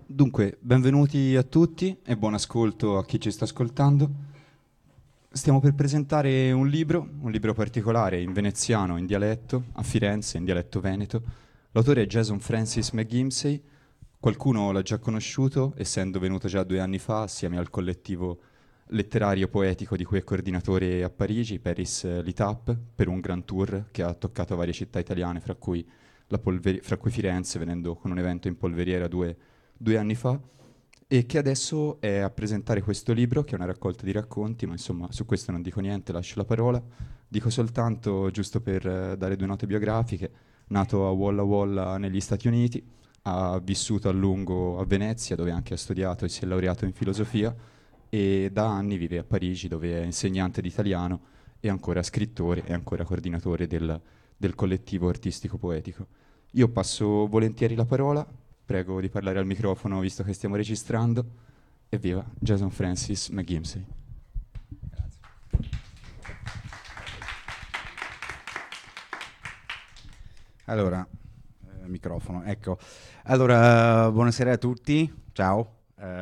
Dunque, benvenuti a tutti e buon ascolto a chi ci sta ascoltando. Stiamo per presentare un libro particolare in veneziano, in dialetto, a Firenze, in dialetto veneto. L'autore è Jason Francis McGimsey. Qualcuno l'ha già conosciuto, essendo venuto già 2 anni fa assieme al collettivo letterario poetico di cui è coordinatore a Parigi, Paris L'Étape, per un grand tour che ha toccato varie città italiane, fra cui Firenze, venendo con un evento in Polveriera 2 anni fa, e che adesso è a presentare questo libro, che è una raccolta di racconti, ma insomma su questo non dico niente, lascio la parola. Dico soltanto, giusto per dare 2 note biografiche, nato a Walla Walla negli Stati Uniti, ha vissuto a lungo a Venezia, dove anche ha studiato e si è laureato in filosofia, e da anni vive a Parigi, dove è insegnante di italiano e ancora scrittore e ancora coordinatore del collettivo artistico poetico. Io passo volentieri la parola, prego di parlare al microfono visto che stiamo registrando. Evviva, Jason Francis McGimsey. Allora, microfono, ecco. Allora, buonasera a tutti, ciao.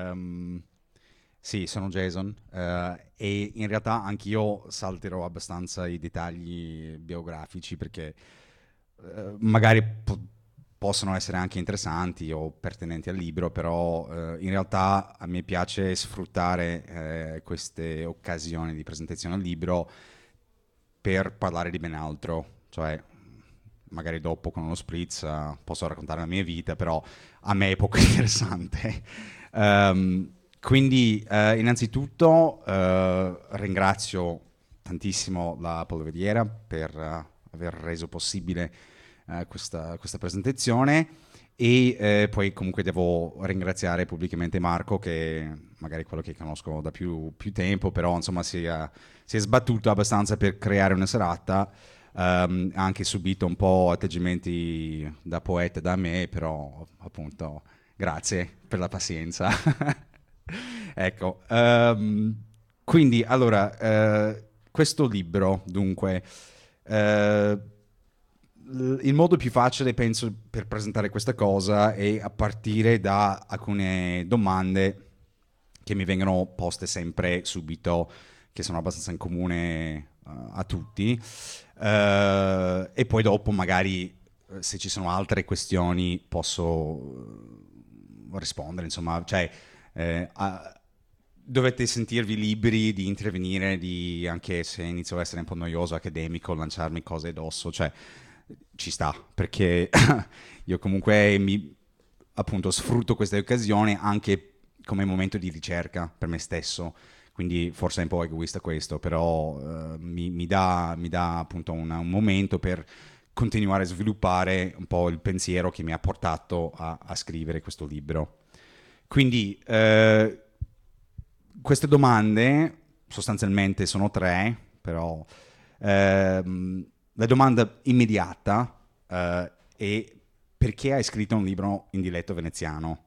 Sì, sono Jason e in realtà anch'io salterò abbastanza i dettagli biografici perché magari possono essere anche interessanti o pertinenti al libro, però in realtà a me piace sfruttare queste occasioni di presentazione al libro per parlare di ben altro, cioè magari dopo con uno spritz posso raccontare la mia vita, però a me è poco interessante. Quindi innanzitutto ringrazio tantissimo la Polveriera per aver reso possibile questa presentazione e poi comunque devo ringraziare pubblicamente Marco, che magari è quello che conosco da più tempo, però insomma si è sbattuto abbastanza per creare una serata. Ha anche subito un po' atteggiamenti da poeta da me, però appunto grazie per la pazienza. Ecco, quindi allora, questo libro, dunque, eh, il modo più facile, penso, per presentare questa cosa è a partire da alcune domande che mi vengono poste sempre subito, che sono abbastanza in comune a tutti. E poi dopo magari se ci sono altre questioni posso rispondere, insomma, cioè dovete sentirvi liberi di intervenire, anche se inizio a essere un po' noioso, accademico, lanciarmi cose addosso, cioè ci sta, perché io comunque appunto sfrutto queste occasioni anche come momento di ricerca per me stesso, quindi forse è un po' egoista questo, però mi dà appunto un momento per continuare a sviluppare un po' il pensiero che mi ha portato a scrivere questo libro. Quindi queste domande sostanzialmente sono tre, però la domanda immediata è: perché hai scritto un libro in dialetto veneziano?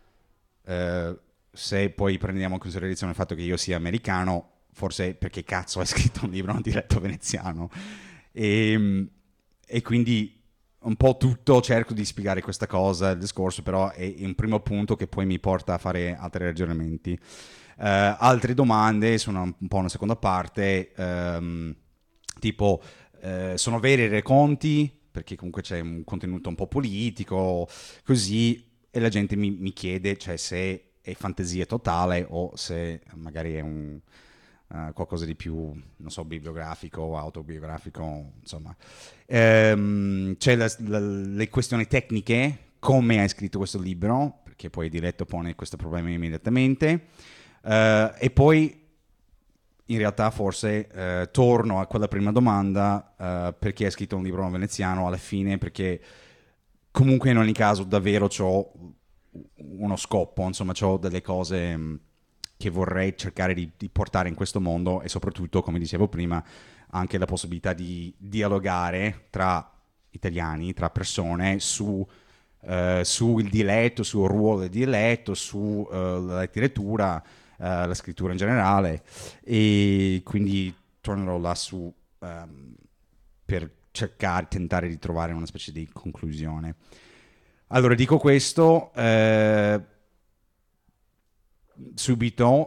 Se poi prendiamo in considerazione il fatto che io sia americano, forse perché cazzo hai scritto un libro in dialetto veneziano? E quindi un po' tutto cerco di spiegare questa cosa, il discorso però è un primo punto che poi mi porta a fare altri ragionamenti. Altre domande sono un po' una seconda parte, tipo sono veri i racconti, perché comunque c'è un contenuto un po' politico, così, e la gente mi chiede, cioè, se è fantasia totale o se magari è qualcosa di più, non so, bibliografico o autobiografico, insomma. C'è le questioni tecniche, come hai scritto questo libro, perché poi il diretto pone questo problema immediatamente. E poi in realtà forse torno a quella prima domanda, perché hai scritto un libro veneziano alla fine, perché comunque in ogni caso davvero ho uno scopo, insomma ho delle cose che vorrei cercare di portare in questo mondo, e soprattutto, come dicevo prima, anche la possibilità di dialogare tra italiani, tra persone sul dialetto, sul ruolo del dialetto, sulla letteratura, la scrittura in generale, e quindi tornerò lassù per tentare di trovare una specie di conclusione. Allora, dico questo, subito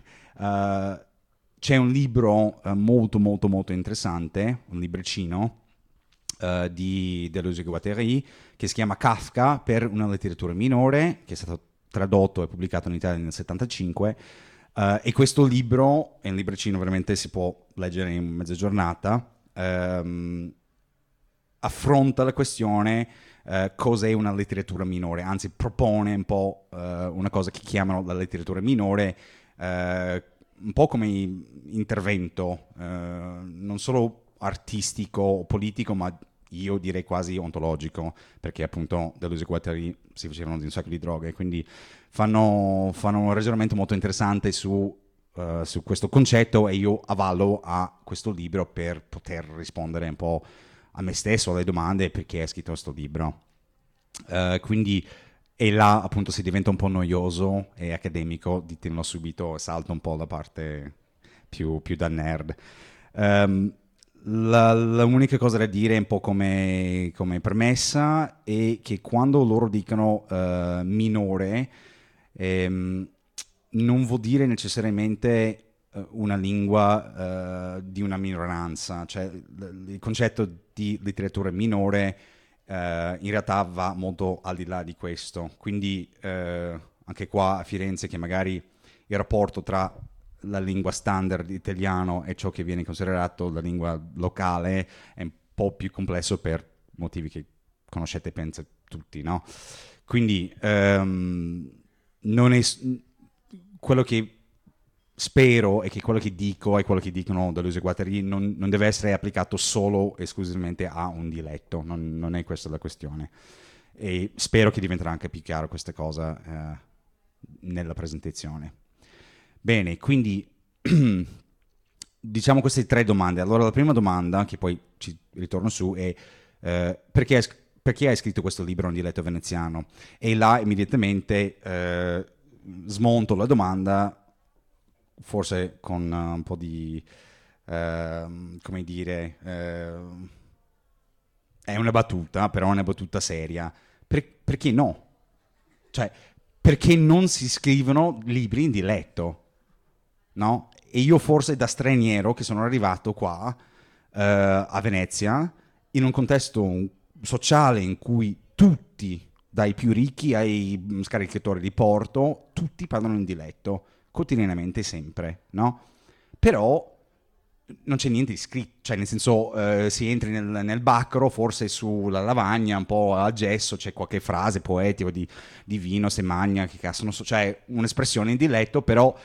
c'è un libro molto molto molto interessante, un libricino di Deleuze e Guattari, che si chiama Kafka per una letteratura minore, che è stato tradotto e pubblicato in Italia nel 75, e questo libro è un libricino, veramente si può leggere in mezza giornata, affronta la questione cos'è una letteratura minore, anzi propone un po' una cosa che chiamano la letteratura minore, un po' come intervento non solo artistico o politico, ma io direi quasi ontologico, perché appunto Deleuze e Guattari si facevano di un sacco di droghe, quindi fanno un ragionamento molto interessante su questo concetto, e io avallo a questo libro per poter rispondere un po' a me stesso, alle domande perché hai scritto questo libro. Quindi, e là appunto si diventa un po' noioso e accademico, ditelo subito, salto un po' la parte più da nerd. L'unica cosa da dire, un po' come premessa, è che quando loro dicono minore, non vuol dire necessariamente una lingua di una minoranza, cioè il concetto di letteratura minore in realtà va molto al di là di questo, quindi anche qua a Firenze, che magari il rapporto tra la lingua standard italiano e ciò che viene considerato la lingua locale è un po' più complesso per motivi che conoscete, penso tutti, no? Quindi non è quello che spero e che quello che dico e quello che dicono Deleuze e Guattari non deve essere applicato solo esclusivamente a un dialetto, non è questa la questione, e spero che diventerà anche più chiaro questa cosa nella presentazione. Bene, quindi diciamo queste 3 domande. Allora la prima domanda, che poi ci ritorno su, è perché hai scritto questo libro in dialetto veneziano? E là immediatamente smonto la domanda, forse con un po' di, come dire, è una battuta, però è una battuta seria. Perché no? Cioè, perché non si scrivono libri in dialetto? No? E io forse da straniero che sono arrivato qua a Venezia, in un contesto sociale in cui tutti, dai più ricchi ai scaricatori di porto, tutti parlano in dialetto, quotidianamente, sempre, no? Però non c'è niente di scritto, cioè nel senso si entri nel baccro, forse sulla lavagna, un po' a gesso, c'è qualche frase poetica di vino, se magna, che cazzo, non so, cioè un'espressione in dialetto, però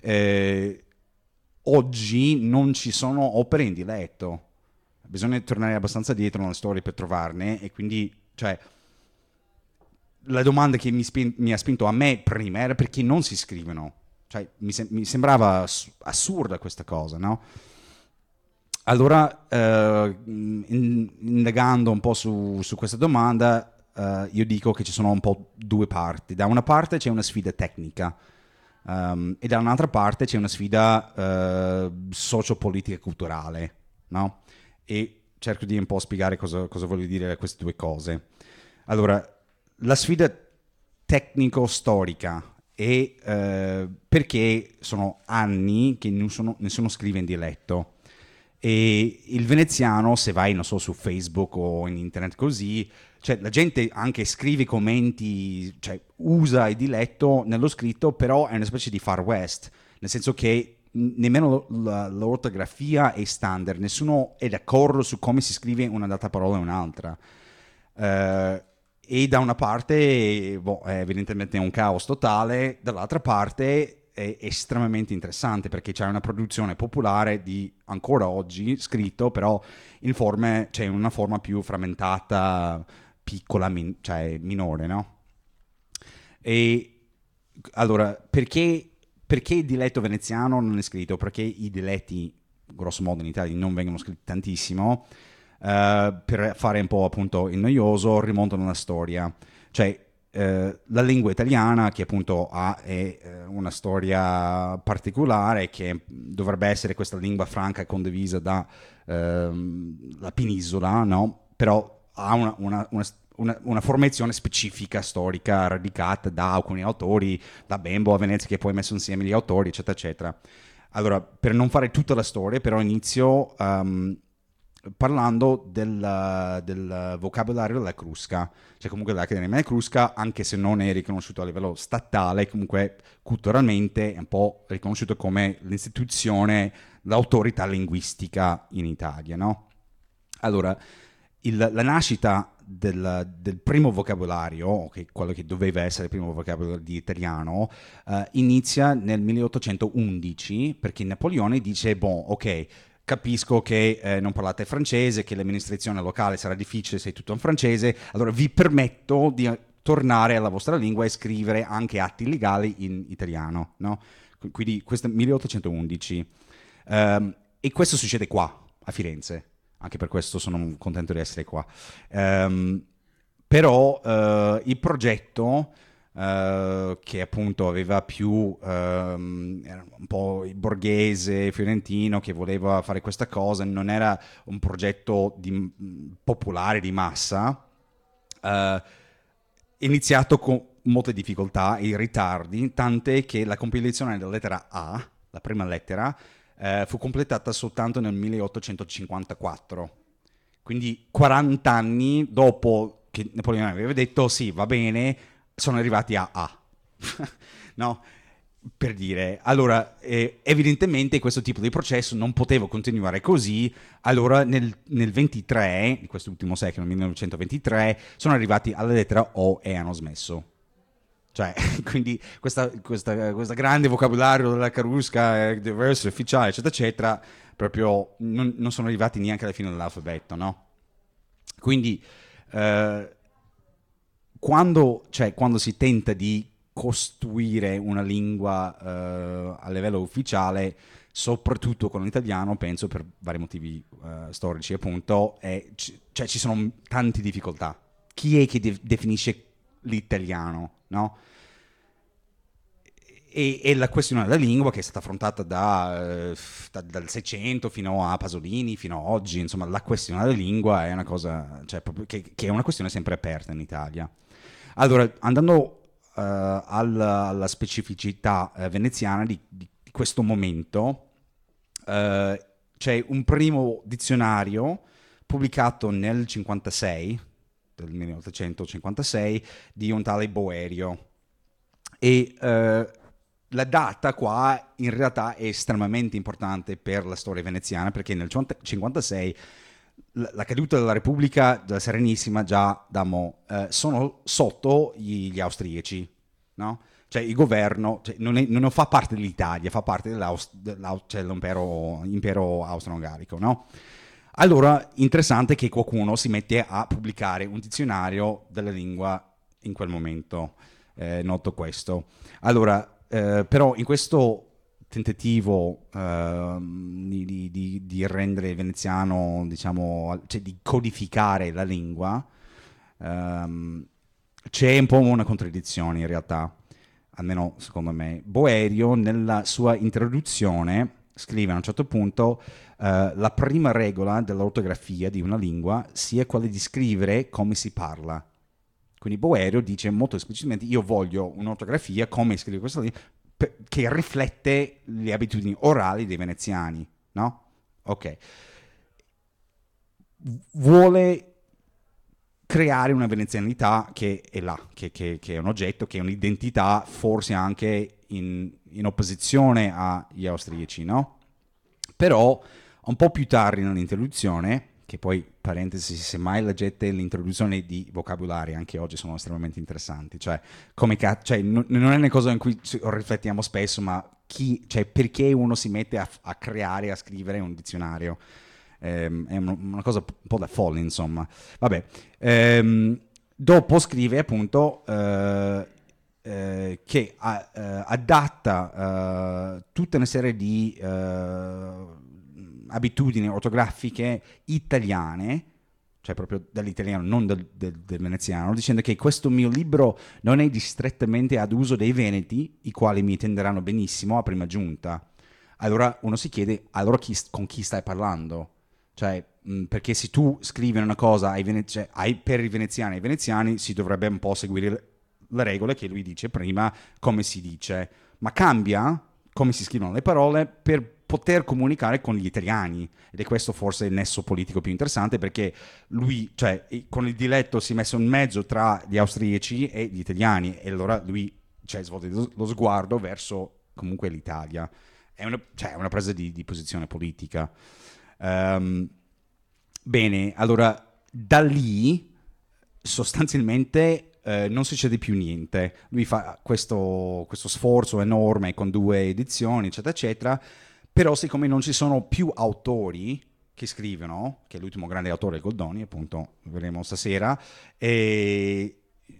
oggi non ci sono opere in dialetto, bisogna tornare abbastanza dietro nella storia per trovarne, e quindi, cioè, la domanda che mi ha spinto a me prima era perché non si scrivono, cioè mi sembrava assurda questa cosa, no? Allora, indagando un po' su questa domanda, io dico che ci sono un po' 2 parti. Da una parte c'è una sfida tecnica, e da un'altra parte c'è una sfida sociopolitica e culturale, no? E cerco di un po' spiegare cosa voglio dire queste 2 cose. Allora, la sfida tecnico-storica è perché sono anni che nessuno scrive in dialetto. E il veneziano, se vai, non so, su Facebook o in internet così, cioè la gente anche scrive commenti, cioè usa il dialetto nello scritto, però è una specie di Far West, nel senso che nemmeno l'ortografia è standard, nessuno è d'accordo su come si scrive una data parola e un'altra. E da una parte, evidentemente è un caos totale, dall'altra parte è estremamente interessante perché c'è una produzione popolare di ancora oggi scritto, però in una forma più frammentata, piccola, cioè minore, no? E allora, perché il dialetto veneziano non è scritto? Perché i dialetti, grosso modo in Italia, non vengono scritti tantissimo, per fare un po' appunto il noioso, rimontano alla storia. Cioè, la lingua italiana, che appunto è una storia particolare, che dovrebbe essere questa lingua franca e condivisa da la penisola, no? Però ha una formazione specifica, storica, radicata da alcuni autori, da Bembo a Venezia, che poi ha messo insieme gli autori, eccetera, eccetera. Allora, per non fare tutta la storia, però inizio parlando del vocabolario della Crusca, cioè comunque l'Accademia Crusca, anche se non è riconosciuto a livello statale, comunque culturalmente è un po' riconosciuto come l'istituzione, l'autorità linguistica in Italia, no? Allora, la nascita del primo vocabolario, quello che doveva essere il primo vocabolario di italiano, inizia nel 1811, perché Napoleone dice, ok, capisco che non parlate francese, che l'amministrazione locale sarà difficile se è tutto in francese, allora vi permetto di tornare alla vostra lingua e scrivere anche atti legali in italiano, no? Quindi questo è 1811. E questo succede qua, a Firenze. Anche per questo sono contento di essere qua. Però il progetto, che appunto aveva più era un po' il borghese fiorentino che voleva fare questa cosa, non era un progetto popolare di massa, iniziato con molte difficoltà e ritardi, tant'è che la compilazione della lettera A, la prima lettera, fu completata soltanto nel 1854, quindi 40 anni dopo che Napoleone aveva detto sì, va bene, sono arrivati a A. No? Per dire, allora evidentemente questo tipo di processo non poteva continuare così, allora nel 23, in quest'ultimo secolo, nel 1923, sono arrivati alla lettera O e hanno smesso. Cioè, quindi questo grande vocabolario della Crusca, diverso, ufficiale, eccetera, eccetera, proprio non sono arrivati neanche alla fine dell'alfabeto, no? Quindi, quando si tenta di costruire una lingua a livello ufficiale, soprattutto con l'italiano, penso per vari motivi storici, appunto, cioè ci sono tante difficoltà. Chi è che definisce l'italiano, no? E la questione della lingua che è stata affrontata dal 600 fino a Pasolini, fino a oggi, insomma, la questione della lingua è una cosa, cioè, che è una questione sempre aperta in Italia. Allora, andando alla specificità veneziana di questo momento, c'è un primo dizionario pubblicato nel 56, del 1856, di un tale Boerio. E la data qua in realtà è estremamente importante per la storia veneziana, perché nel 1956 la caduta della Repubblica della Serenissima già sono sotto gli austriaci, no? Cioè il governo non fa parte dell'Italia, fa parte dell'impero austro-ungarico, no? Allora, interessante che qualcuno si mette a pubblicare un dizionario della lingua in quel momento, noto questo. Allora, però in questo tentativo di rendere il veneziano, diciamo, cioè di codificare la lingua, c'è un po' una contraddizione in realtà, almeno secondo me. Boerio nella sua introduzione scrive a un certo punto la prima regola dell'ortografia di una lingua sia quella di scrivere come si parla. Quindi Boerio dice molto esplicitamente: io voglio un'ortografia come scrive questa lingua che riflette le abitudini orali dei veneziani, no? Ok. Vuole creare una venezianità che è là, che è un oggetto, che è un'identità, forse anche in opposizione agli austriaci, no? Però un po' più tardi nell'introduzione, che poi, parentesi, se mai leggete l'introduzione di vocabolari, anche oggi sono estremamente interessanti, cioè, non è una cosa in cui riflettiamo spesso, ma perché uno si mette a creare, a scrivere un dizionario? È una cosa un po' da folle, insomma. Vabbè, dopo scrive appunto che adatta tutta una serie di abitudini ortografiche italiane, cioè proprio dall'italiano, non del veneziano, dicendo che questo mio libro non è strettamente ad uso dei veneti, i quali mi intenderanno benissimo a prima giunta. Allora uno si chiede, allora con chi stai parlando? Cioè, perché se tu scrivi una cosa per i veneziani si dovrebbe un po' seguire le regole che lui dice prima, come si dice, ma cambia come si scrivono le parole per poter comunicare con gli italiani, ed è questo forse il nesso politico più interessante, perché lui, cioè, con il dialetto si è messo in mezzo tra gli austriaci e gli italiani, e allora lui, cioè, svolge lo sguardo verso comunque l'Italia. È una presa di posizione politica. Bene, allora da lì sostanzialmente non succede più niente. Lui fa questo sforzo enorme con 2 edizioni, eccetera, eccetera, però siccome non ci sono più autori che scrivono, che è l'ultimo grande autore Goldoni, appunto, vedremo stasera, e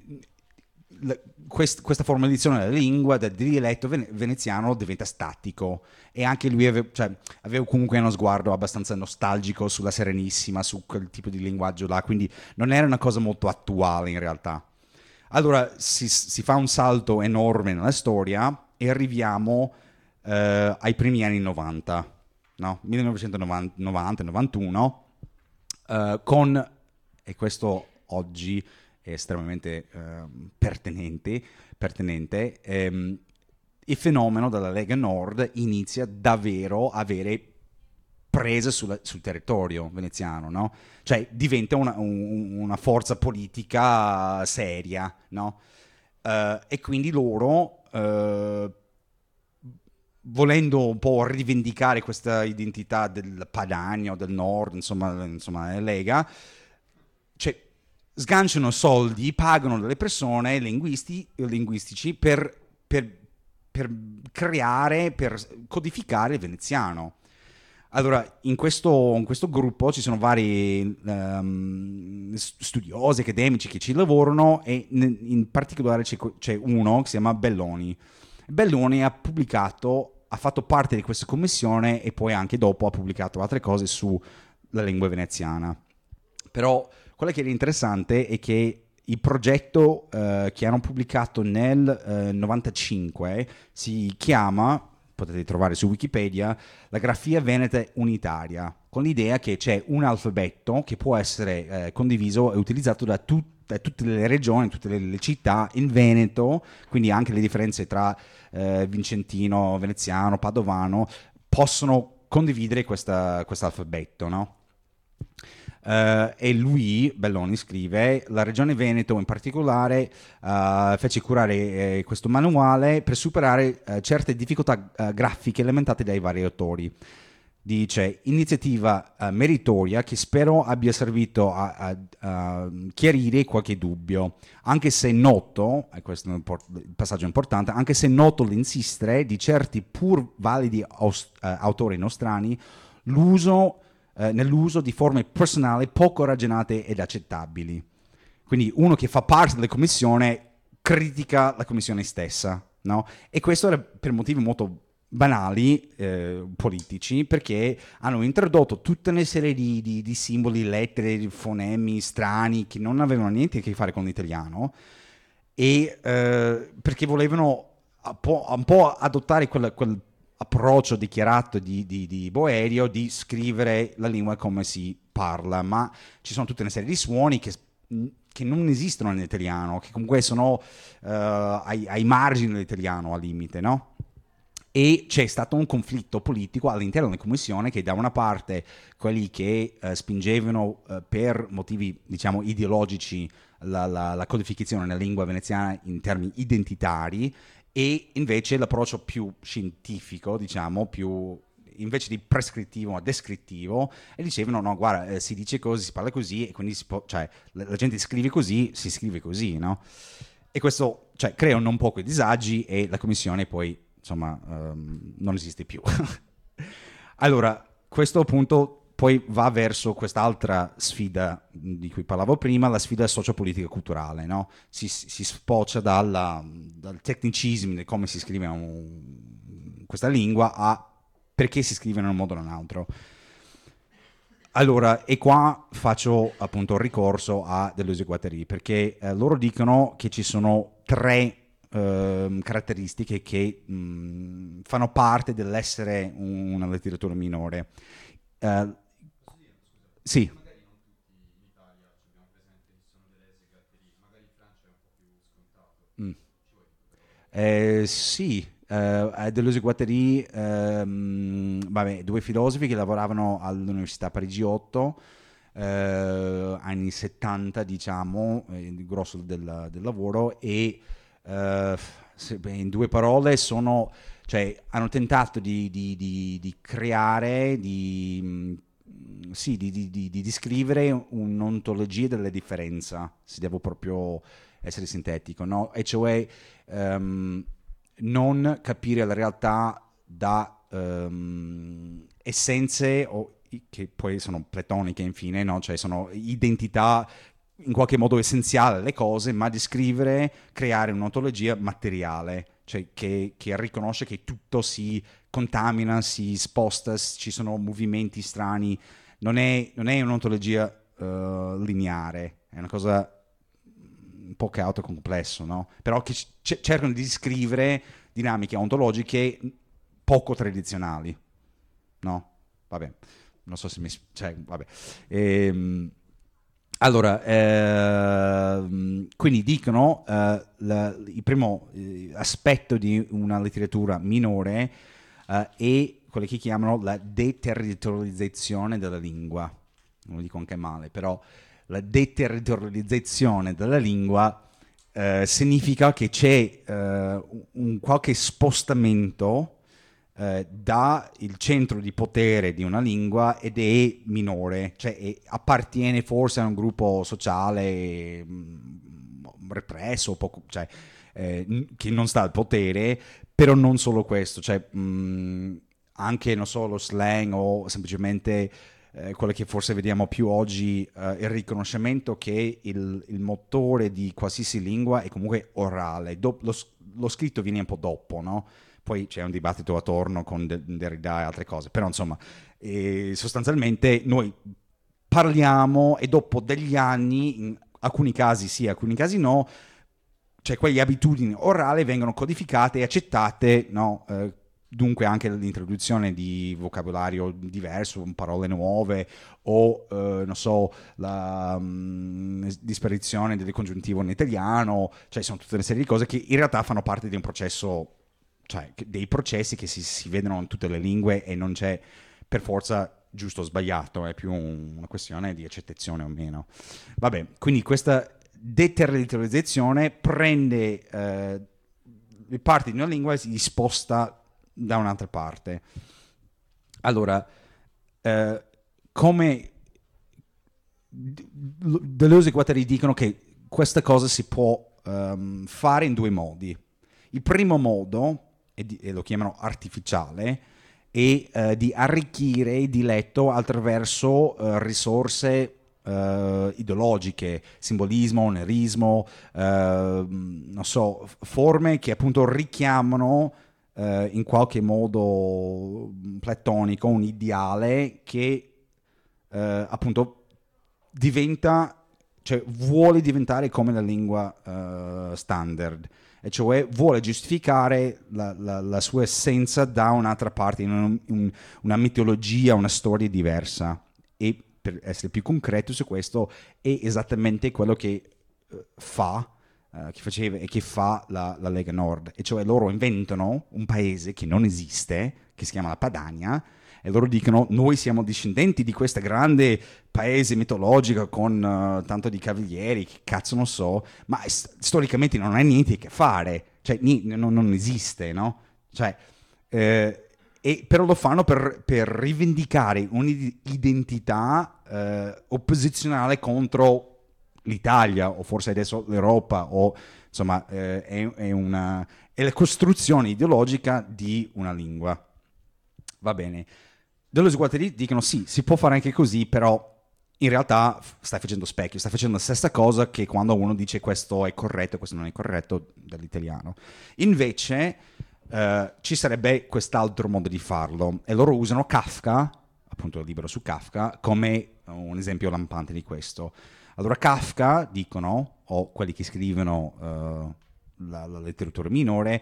questa formalizzazione della lingua, del dialetto veneziano diventa statico, e anche lui aveva comunque uno sguardo abbastanza nostalgico sulla Serenissima, su quel tipo di linguaggio là, quindi non era una cosa molto attuale in realtà. Allora si fa un salto enorme nella storia e arriviamo ai primi anni 90, no? 1990-91, con, e questo oggi è estremamente pertinente, il fenomeno della Lega Nord inizia davvero a avere prese sul territorio veneziano, no? Cioè diventa una forza politica seria, no? E quindi loro, volendo un po' rivendicare questa identità del Padania, del Nord, insomma Lega, cioè, sganciano soldi, pagano delle persone linguistici per creare, per codificare il veneziano. Allora, in questo gruppo ci sono vari studiosi, accademici che ci lavorano, e in particolare c'è uno che si chiama Belloni. Belloni ha fatto parte di questa commissione, e poi anche dopo ha pubblicato altre cose sulla lingua veneziana. Però quello che è interessante è che il progetto che hanno pubblicato nel 95 si chiama, potete trovare su Wikipedia, la grafia veneta unitaria, con l'idea che c'è un alfabeto che può essere condiviso e utilizzato da tutte le regioni, tutte le città in Veneto, quindi anche le differenze tra vicentino, veneziano, padovano possono condividere questo alfabeto, no? E lui, Belloni, scrive: la regione Veneto in particolare fece curare questo manuale per superare certe difficoltà grafiche lamentate dai vari autori. Dice: iniziativa meritoria che spero abbia servito a chiarire qualche dubbio, anche se noto, e questo è un passaggio importante, anche se noto l'insistere di certi pur validi autori nostrani nell'uso di forme personali poco ragionate ed accettabili. Quindi uno che fa parte della commissione critica la commissione stessa, no? E questo era per motivi molto banali, politici, perché hanno introdotto tutta una serie di simboli, lettere, fonemi strani che non avevano niente a che fare con l'italiano, e perché volevano un po' adottare quel approccio dichiarato di Boerio di scrivere la lingua come si parla, ma ci sono tutta una serie di suoni che non esistono nell'italiano, che comunque sono ai margini dell'italiano, al limite, no? E c'è stato un conflitto politico all'interno della commissione, che da una parte quelli che spingevano per motivi, diciamo, ideologici la codificazione nella lingua veneziana in termini identitari, e invece l'approccio più scientifico, diciamo, più invece di prescrittivo ma descrittivo, e dicevano: no, guarda, si dice così, si parla così, e quindi cioè, la gente scrive così, si scrive così, no? E questo, cioè, crea non pochi disagi, e la commissione poi, insomma, non esiste più. Allora, questo appunto poi va verso quest'altra sfida di cui parlavo prima, la sfida sociopolitica culturale, no? Si sfocia dal tecnicismo di come si scrive questa lingua a perché si scrive in un modo o in un altro. Allora, e qua faccio appunto ricorso a Deleuze-Guattari, perché loro dicono che ci sono 3 caratteristiche che fanno parte dell'essere una letteratura minore. Sì. Mm. Sì, a Deleuze-Guattari, vabbè, due filosofi che lavoravano all'Università Parigi 8, anni 70, diciamo, il grosso del lavoro, e in due parole cioè, hanno tentato di creare, sì, di descrivere un'ontologia della differenza, se devo proprio essere sintetico, no? E cioè non capire la realtà da essenze che poi sono platoniche infine, no? Cioè sono identità in qualche modo essenziale alle cose, ma descrivere, creare un'ontologia materiale, cioè che riconosce che tutto si contamina, si sposta, ci sono movimenti strani. Non è un'ontologia lineare, è una cosa un po' chaotico complesso, no? Però che cercano di descrivere dinamiche ontologiche poco tradizionali, no? Vabbè, non so se cioè, vabbè. Allora, quindi dicono il primo aspetto di una letteratura minore è quello che chiamano la deterritorializzazione della lingua. Non lo dico anche male, però la deterritorializzazione della lingua significa che c'è un qualche spostamento da il centro di potere di una lingua ed è minore, cioè appartiene forse a un gruppo sociale represso, cioè, che non sta al potere, però non solo questo, cioè anche non so, lo slang o semplicemente quello che forse vediamo più oggi, il riconoscimento che il motore di qualsiasi lingua è comunque orale. Lo scritto viene un po' dopo, no? Poi c'è un dibattito attorno con Derrida e altre cose, però insomma, sostanzialmente noi parliamo e dopo degli anni, in alcuni casi sì, in alcuni casi no, cioè quelle abitudini orali vengono codificate e accettate, no? Dunque anche l'introduzione di vocabolario diverso, parole nuove o, non so, la disparizione del congiuntivo in italiano, cioè sono tutta una serie di cose che in realtà fanno parte di un processo, cioè dei processi che si vedono in tutte le lingue e non c'è per forza giusto o sbagliato, è più una questione di accettazione o meno. Vabbè, quindi questa deterritorializzazione prende le parti di una lingua e si sposta da un'altra parte. Allora, come Deleuze e Guattari dicono che questa cosa si può fare in due modi. Il primo modo, e lo chiamano artificiale, è di arricchire il dialetto attraverso risorse ideologiche, simbolismo, onerismo, non so, forme che appunto richiamano in qualche modo platonico un ideale che appunto diventa, cioè vuole diventare come la lingua standard, e cioè vuole giustificare la sua essenza da un'altra parte, in una mitologia, una storia diversa. E per essere più concreto su questo, è esattamente quello che che faceva e che fa la Lega Nord, e cioè loro inventano un paese che non esiste, che si chiama la Padania, e loro dicono noi siamo discendenti di questo grande paese mitologico con tanto di cavalieri, che cazzo non so, ma storicamente non ha niente a che fare, cioè non esiste, no? Cioè, però lo fanno per rivendicare un'identità opposizionale contro l'Italia o forse adesso l'Europa, o insomma è la costruzione ideologica di una lingua. Va bene. Deleuze e Guattari dicono sì, si può fare anche così, però in realtà stai facendo specchio, stai facendo la stessa cosa che quando uno dice questo è corretto, questo non è corretto dall'italiano. Invece ci sarebbe quest'altro modo di farlo, e loro usano Kafka, appunto il libro su Kafka, come un esempio lampante di questo. Allora Kafka, dicono, o quelli che scrivono la letteratura minore,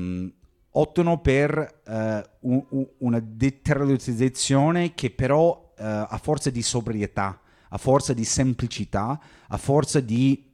optano per una deterritorializzazione che però a forza di sobrietà, a forza di semplicità, a forza di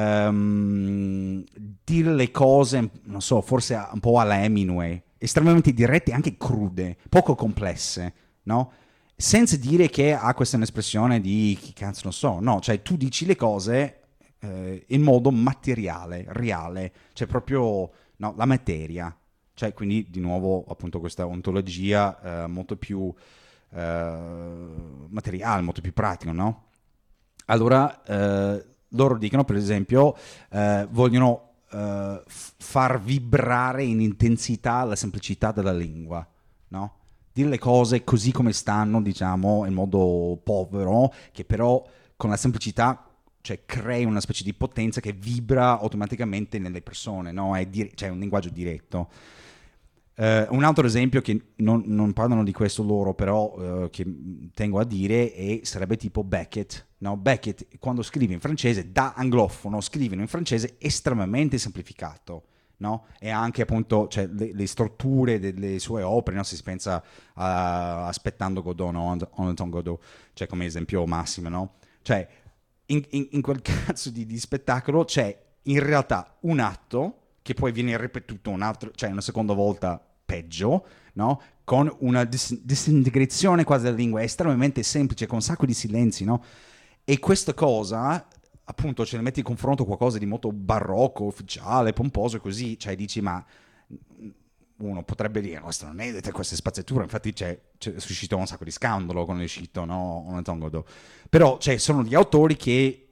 dire le cose, non so, forse un po' alla Hemingway, estremamente dirette e anche crude, poco complesse, no? Senza dire che ha questa un'espressione di chi cazzo non so, no, cioè tu dici le cose in modo materiale, reale, cioè proprio no, la materia, cioè quindi di nuovo appunto questa ontologia molto più materiale, molto più pratico, no? Allora loro dicono per esempio vogliono far vibrare in intensità la semplicità della lingua, no? Dire le cose così come stanno, diciamo, in modo povero, che però con la semplicità cioè crei una specie di potenza che vibra automaticamente nelle persone, no? Cioè un linguaggio diretto. Un altro esempio che non parlano di questo loro, però che tengo a dire sarebbe tipo Beckett. No? Beckett, quando scrive in francese, da anglofono, scrivono in francese estremamente semplificato. No? E anche appunto cioè, le strutture delle sue opere, no? Si pensa a Aspettando Godot, no? En attendant Godot, cioè come esempio massimo, no? Cioè in quel cazzo di spettacolo c'è in realtà un atto che poi viene ripetuto cioè una seconda volta peggio, no? Con una disintegrazione quasi della lingua, è estremamente semplice, con un sacco di silenzi, no? E questa cosa, appunto, ce ne metti in confronto qualcosa di molto barocco, ufficiale, pomposo, così, cioè dici, ma uno potrebbe dire, questo non è queste spazzature, infatti c'è suscitò un sacco di scandalo quando è uscito, no? Però, cioè, sono gli autori che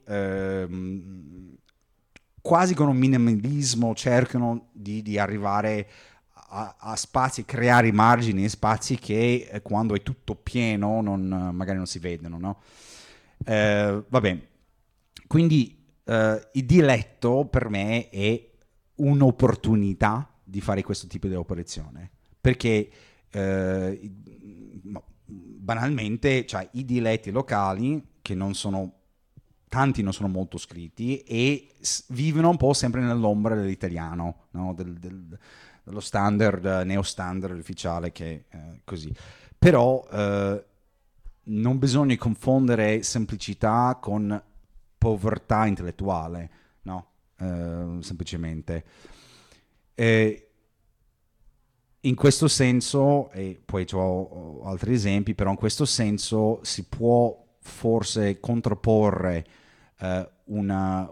quasi con un minimalismo cercano di arrivare a spazi, creare margini e spazi che quando è tutto pieno magari non si vedono, no? Vabbè, quindi il dialetto per me è un'opportunità di fare questo tipo di operazione, perché banalmente cioè, i dialetti locali che tanti non sono molto scritti e vivono un po' sempre nell'ombra dell'italiano, no? Dello standard, neostandard ufficiale che così. Però non bisogna confondere semplicità con povertà intellettuale, no? Semplicemente. In questo senso, e poi ho altri esempi, però in questo senso si può forse contrapporre una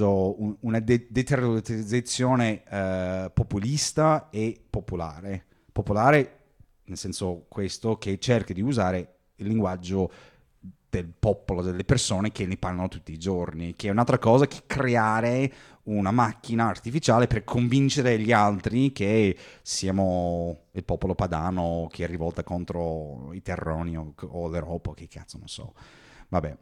deteriorizzazione populista e popolare. Popolare nel senso questo che cerca di usare il linguaggio del popolo, delle persone che ne parlano tutti i giorni, che è un'altra cosa che creare una macchina artificiale per convincere gli altri che siamo il popolo padano che è rivolta contro i terroni o l'Europa, che cazzo non so. Vabbè.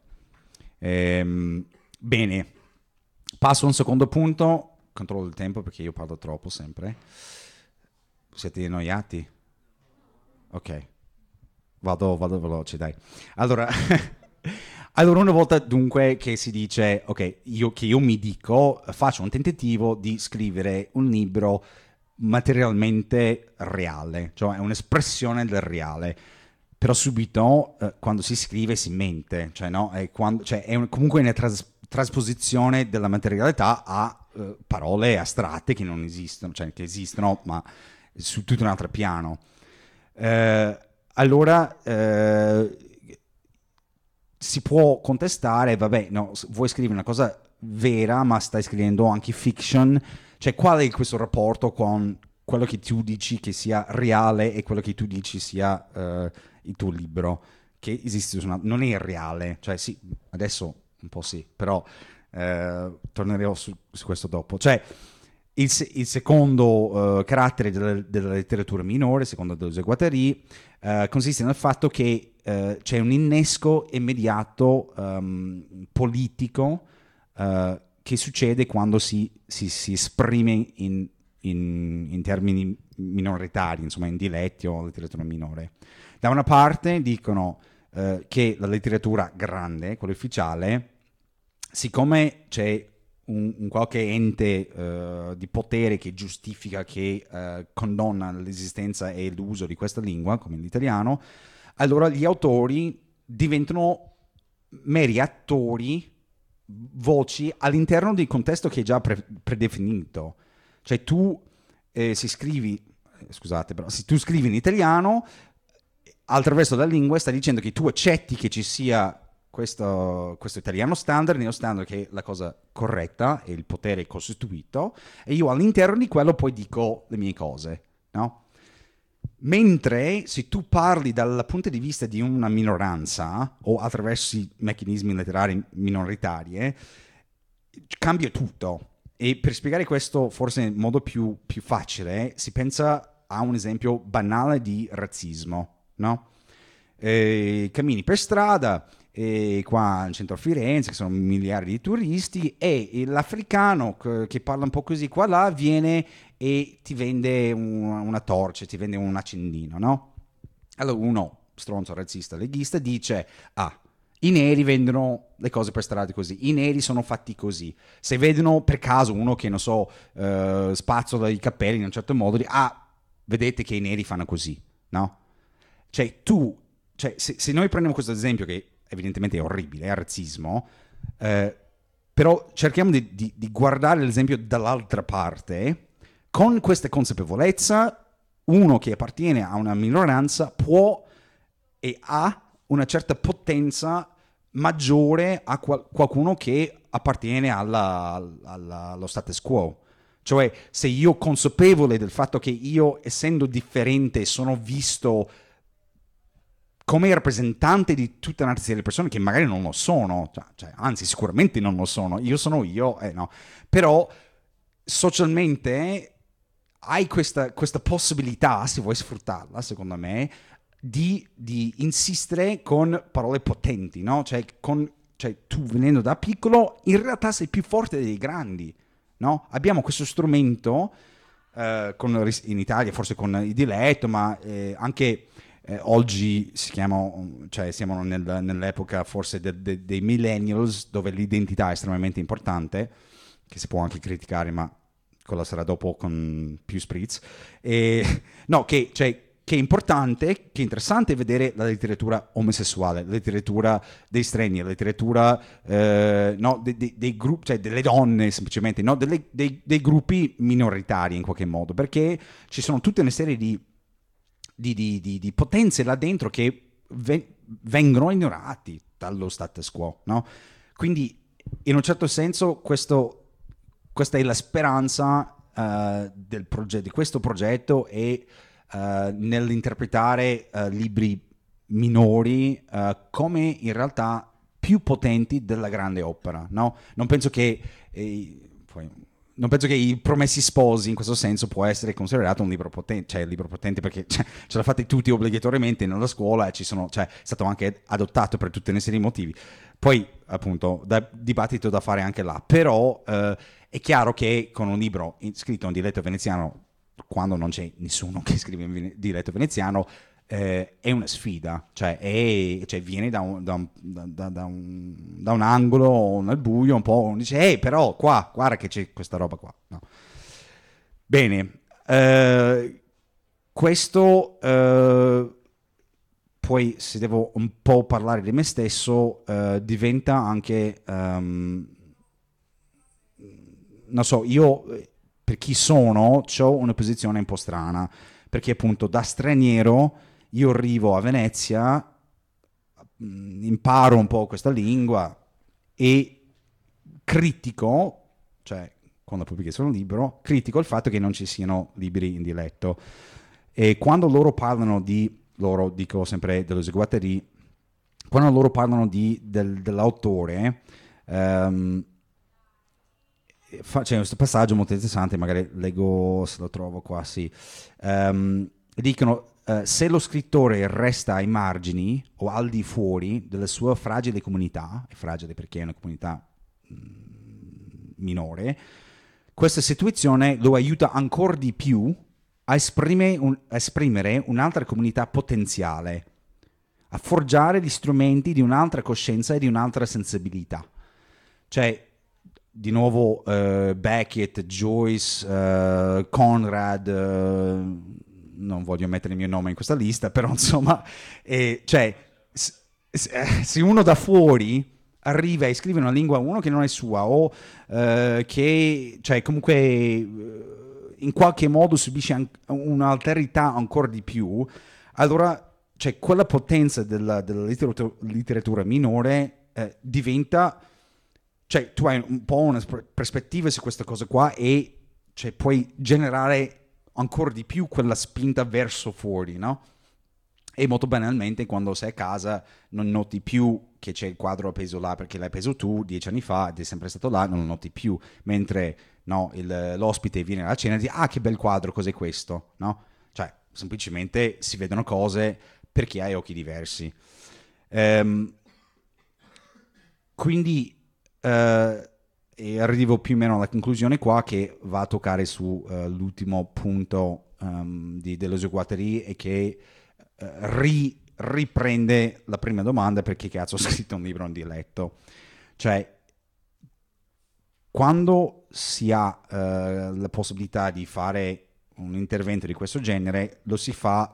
Bene, passo a un secondo punto, controllo il tempo perché io parlo troppo sempre. Siete annoiati? Ok, vado veloce, dai. Allora, una volta dunque che si dice, ok, io mi dico, faccio un tentativo di scrivere un libro materialmente reale, cioè è un'espressione del reale. Però subito, quando si scrive, si mente, cioè, no? È comunque una trasposizione della materialità a parole astratte che non esistono, cioè che esistono, ma su tutto un altro piano. Allora si può contestare, vabbè, no, vuoi scrivere una cosa vera, ma stai scrivendo anche fiction, cioè qual è questo rapporto con quello che tu dici che sia reale e quello che tu dici sia il tuo libro, che esiste non è reale, cioè sì, adesso un po' sì, però tornerò su questo dopo. Cioè, il secondo carattere della letteratura minore, secondo Deleuze e Guattari, consiste nel fatto che c'è un innesco immediato politico che succede quando si esprime in termini minoritari, insomma in dialetti o letteratura minore. Da una parte dicono che la letteratura grande, quella ufficiale, siccome c'è un qualche ente di potere che giustifica, che condonna l'esistenza e l'uso di questa lingua, come l'italiano, allora gli autori diventano meri attori, voci all'interno di un contesto che è già predefinito. Cioè tu se tu scrivi in italiano, attraverso la lingua stai dicendo che tu accetti che ci sia questo italiano standard, neo standard, che è la cosa corretta e il potere costituito, e io all'interno di quello poi dico le mie cose, no? Mentre se tu parli dal punto di vista di una minoranza o attraverso i meccanismi letterari minoritari, cambia tutto. E per spiegare questo forse in modo più facile, si pensa a un esempio banale di razzismo, no? Cammini per strada, qua in centro a Firenze, che sono miliardi di turisti, e l'africano che parla un po' così qua là viene e ti vende una torcia, ti vende un accendino, no? Allora uno, stronzo razzista leghista, dice: i neri vendono le cose per strada così, i neri sono fatti così. Se vedono per caso uno che, non so, spazzola i capelli in un certo modo, vedete che i neri fanno così, no? Cioè se noi prendiamo questo esempio, che evidentemente è orribile, è razzismo, però cerchiamo di guardare l'esempio dall'altra parte, con questa consapevolezza, uno che appartiene a una minoranza può e ha una certa potenza maggiore a qualcuno che appartiene allo status quo. Cioè, se io consapevole del fatto che io, essendo differente, sono visto come rappresentante di tutta una serie di persone che magari non lo sono, cioè, anzi sicuramente non lo sono, io sono io, no. Però socialmente hai questa possibilità, se vuoi sfruttarla, secondo me, di insistere con parole potenti, no? Cioè tu venendo da piccolo in realtà sei più forte dei grandi, no? Abbiamo questo strumento in Italia forse con il dialetto, ma anche oggi siamo nell'epoca forse dei millennials, dove l'identità è estremamente importante, che si può anche criticare, ma quello sarà dopo con più spritz. No, che è importante, che è interessante vedere la letteratura omosessuale, la letteratura dei stranieri, la letteratura dei gruppi, cioè delle donne semplicemente, no? dei gruppi minoritari in qualche modo, perché ci sono tutta una serie di potenze là dentro che vengono ignorati dallo status quo, no? Quindi in un certo senso questa è la speranza di questo progetto, e nell'interpretare libri minori come in realtà più potenti della grande opera, no? Non penso che I Promessi Sposi in questo senso può essere considerato un libro potente, perché ce l'ha fatti tutti obbligatoriamente nella scuola, e è stato anche adottato per tutte una serie di motivi. Poi appunto dibattito da fare anche là, però è chiaro che con un libro scritto in dialetto veneziano, quando non c'è nessuno che scrive in dialetto veneziano, è una sfida, viene da un angolo nel buio un po', dice però qua, guarda che c'è questa roba qua, no. Bene, questo poi, se devo un po' parlare di me stesso, diventa anche non so, io per chi sono ho una posizione un po' strana, perché appunto da straniero io arrivo a Venezia, imparo un po' questa lingua e critico, cioè quando pubblico un libro, critico il fatto che non ci siano libri in dialetto. E quando loro parlano dico sempre dello Sguatteri, quando loro parlano dell'autore, c'è questo passaggio molto interessante, magari leggo se lo trovo qua, sì. Dicono: se lo scrittore resta ai margini o al di fuori della sua fragile comunità, è fragile perché è una comunità minore, questa situazione lo aiuta ancora di più a esprimere un'altra comunità potenziale, a forgiare gli strumenti di un'altra coscienza e di un'altra sensibilità. Cioè, di nuovo Beckett, Joyce, Conrad, non voglio mettere il mio nome in questa lista, però insomma, se uno da fuori arriva e scrive una lingua, uno che non è sua, o che, cioè, comunque in qualche modo subisce un'alterità ancora di più, allora, cioè, quella potenza della letteratura minore diventa, cioè, tu hai un po' una prospettiva su questa cosa qua e, cioè, puoi generare ancora di più quella spinta verso fuori, no? E molto banalmente, quando sei a casa, non noti più che c'è il quadro appeso là perché l'hai preso tu 10 anni fa ed è sempre stato là, non lo noti più. Mentre no, l'ospite viene alla cena e dice: ah, che bel quadro, cos'è questo? No? Cioè, semplicemente si vedono cose perché hai occhi diversi. Ehm, quindi e arrivo più o meno alla conclusione qua, che va a toccare su l'ultimo punto dello Guattari, e che riprende la prima domanda: perché cazzo ho scritto un libro in dialetto? Cioè, quando si ha la possibilità di fare un intervento di questo genere, lo si fa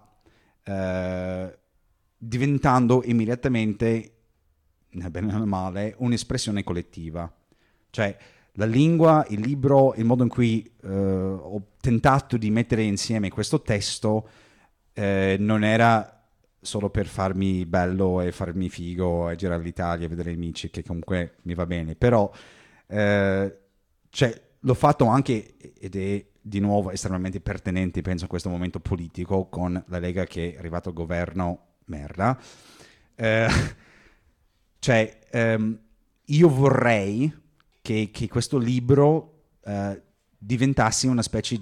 diventando immediatamente, nel bene o nel male, un'espressione collettiva. Cioè, la lingua, il libro, il modo in cui ho tentato di mettere insieme questo testo non era solo per farmi bello e farmi figo e girare l'Italia e vedere gli amici, che comunque mi va bene, però cioè, l'ho fatto anche, ed è di nuovo estremamente pertinente, penso, a questo momento politico, con la Lega che è arrivata al governo merda. Eh, cioè, io vorrei che questo libro diventasse una specie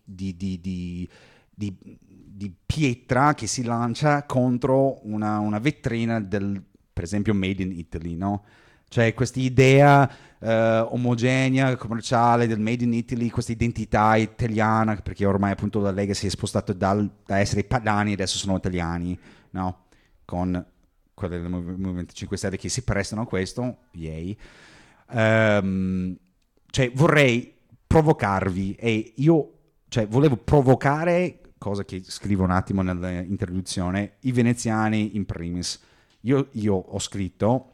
di pietra che si lancia contro una vetrina del, per esempio, Made in Italy, no? Cioè, questa idea omogenea, commerciale del Made in Italy, questa identità italiana, perché ormai appunto la Lega si è spostata da essere padani, adesso sono italiani, no? Con quelle del Movimento 5 Stelle che si prestano a questo, yay. Cioè, vorrei provocarvi, e io, cioè, volevo provocare, cosa che scrivo un attimo nell'introduzione, i veneziani in primis. Io ho scritto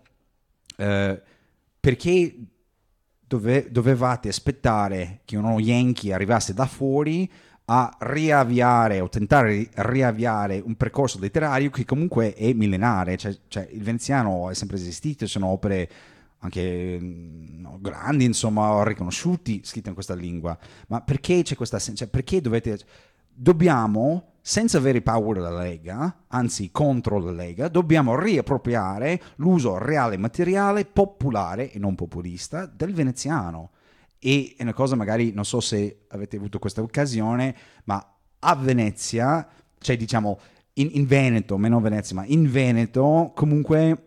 perché dovevate aspettare che uno Yankee arrivasse da fuori a riavviare o tentare di riavviare un percorso letterario che comunque è millenare. Cioè, il veneziano è sempre esistito, sono opere anche no, grandi, insomma, riconosciuti, scritte in questa lingua. Ma perché c'è questa... Cioè, perché dobbiamo, senza avere paura della Lega, anzi contro la Lega, dobbiamo riappropriare l'uso reale e materiale, popolare e non populista, del veneziano. E è una cosa, magari, non so se avete avuto questa occasione, ma a Venezia, cioè diciamo in Veneto, meno Venezia, ma in Veneto comunque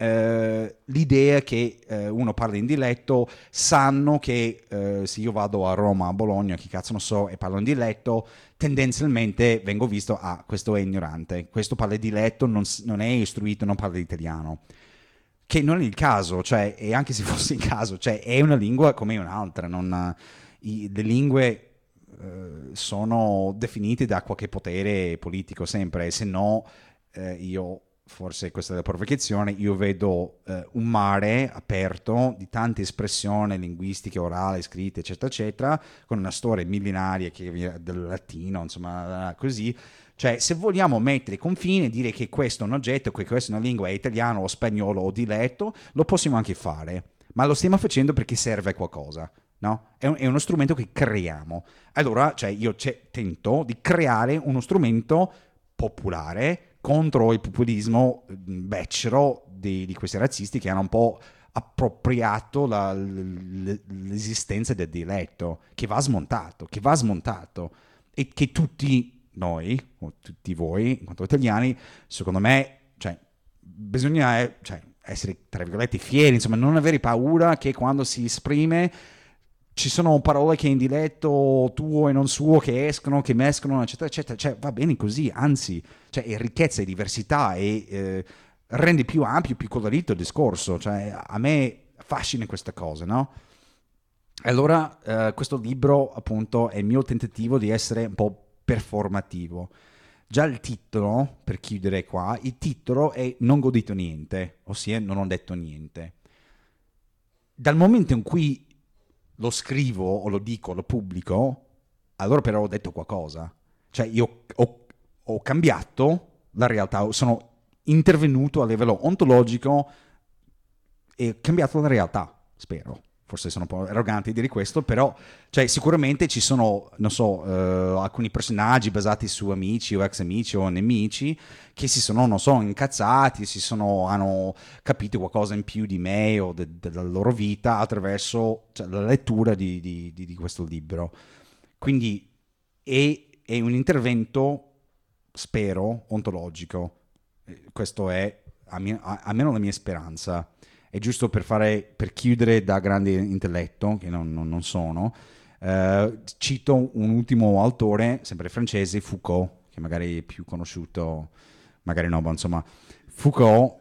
l'idea che uno parla in dialetto, sanno che se io vado a Roma, a Bologna, chi cazzo non so, e parlo in dialetto, tendenzialmente vengo visto, ah, questo è ignorante, questo parla di dialetto, non è istruito, non parla italiano. Che non è il caso, cioè, e anche se fosse il caso, cioè, è una lingua come un'altra, le lingue sono definite da qualche potere politico sempre, se no io, forse questa è la provocazione, io vedo un mare aperto di tante espressioni linguistiche, orali, scritte, eccetera, eccetera, con una storia millenaria che viene del latino, insomma, così. Cioè, se vogliamo mettere confini e dire che questo è un oggetto, che questa è una lingua, è italiano o spagnolo o dialetto, lo possiamo anche fare, ma lo stiamo facendo perché serve a qualcosa, no? È uno strumento che creiamo. Allora, cioè, io tento di creare uno strumento popolare contro il populismo becero di questi razzisti che hanno un po' appropriato l'esistenza del dialetto, che va smontato, e che tutti noi, o tutti voi, in quanto italiani, secondo me, cioè, bisogna essere, tra virgolette, fieri, insomma, non avere paura che quando si esprime ci sono parole che in dialetto tuo e non suo che escono, che mescolano, eccetera, eccetera. Cioè, va bene così, anzi, cioè, è ricchezza e diversità e rende più ampio, più colorito il discorso. Cioè, a me affascina questa cosa, no? Allora, questo libro, appunto, è il mio tentativo di essere un po' performativo. già il titolo, per chiudere qua, il titolo è Non ho detto niente, ossia non ho detto niente. Dal momento in cui lo scrivo o lo dico, lo pubblico, allora però ho detto qualcosa. Cioè io ho cambiato la realtà, sono intervenuto a livello ontologico e cambiato la realtà, spero. Forse sono un po' arrogante dire questo, però cioè, sicuramente ci sono, non so, alcuni personaggi basati su amici o ex amici o nemici che si sono, non so, incazzati, hanno capito qualcosa in più di me o della loro vita attraverso, cioè, la lettura di questo libro. Quindi è un intervento, spero, ontologico. Questo è almeno la mia speranza. È giusto per chiudere da grande intelletto, che non sono, cito un ultimo autore, sempre francese, Foucault, che magari è più conosciuto, magari no, ma insomma, Foucault